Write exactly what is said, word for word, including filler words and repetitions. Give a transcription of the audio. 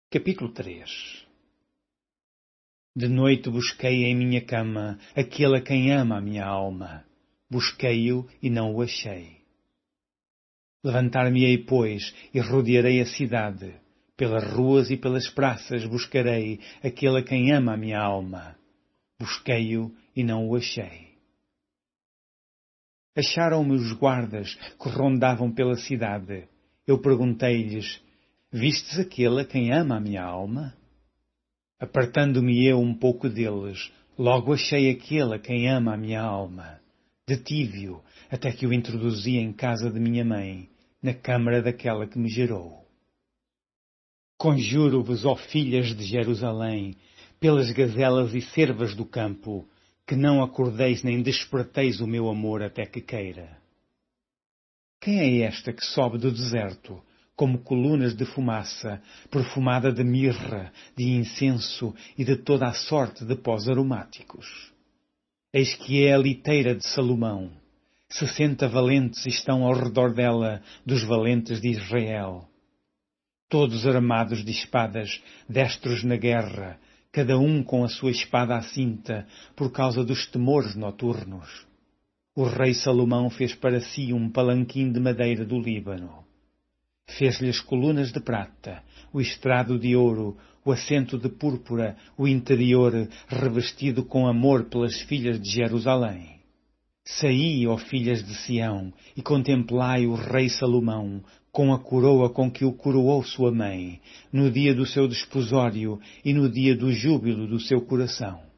Capítulo três. De noite busquei em minha cama aquele a quem ama a minha alma. Busquei-o e não o achei. Levantar-me-ei, pois, e rodearei a cidade. Pelas ruas e pelas praças buscarei aquele a quem ama a minha alma. Busquei-o e não o achei. Acharam-me os guardas que rondavam pela cidade. Eu perguntei-lhes: vistes aquele a quem ama a minha alma? Apartando-me eu um pouco deles, logo achei aquele a quem ama a minha alma. Detive-o até que o introduzi em casa de minha mãe, na câmara daquela que me gerou. Conjuro-vos, ó filhas de Jerusalém, pelas gazelas e cervas do campo, que não acordeis nem desperteis o meu amor até que queira. Quem é esta que sobe do deserto, como colunas de fumaça, perfumada de mirra, de incenso e de toda a sorte de pós aromáticos? Eis que é a liteira de Salomão. Sessenta valentes estão ao redor dela, dos valentes de Israel. Todos armados de espadas, destros na guerra, cada um com a sua espada à cinta, por causa dos temores noturnos. O rei Salomão fez para si um palanquim de madeira do Líbano. Fez-lhe as colunas de prata, o estrado de ouro, o assento de púrpura, o interior revestido com amor pelas filhas de Jerusalém. Saí, ó filhas de Sião, e contemplai o rei Salomão, com a coroa com que o coroou sua mãe, no dia do seu desposório e no dia do júbilo do seu coração.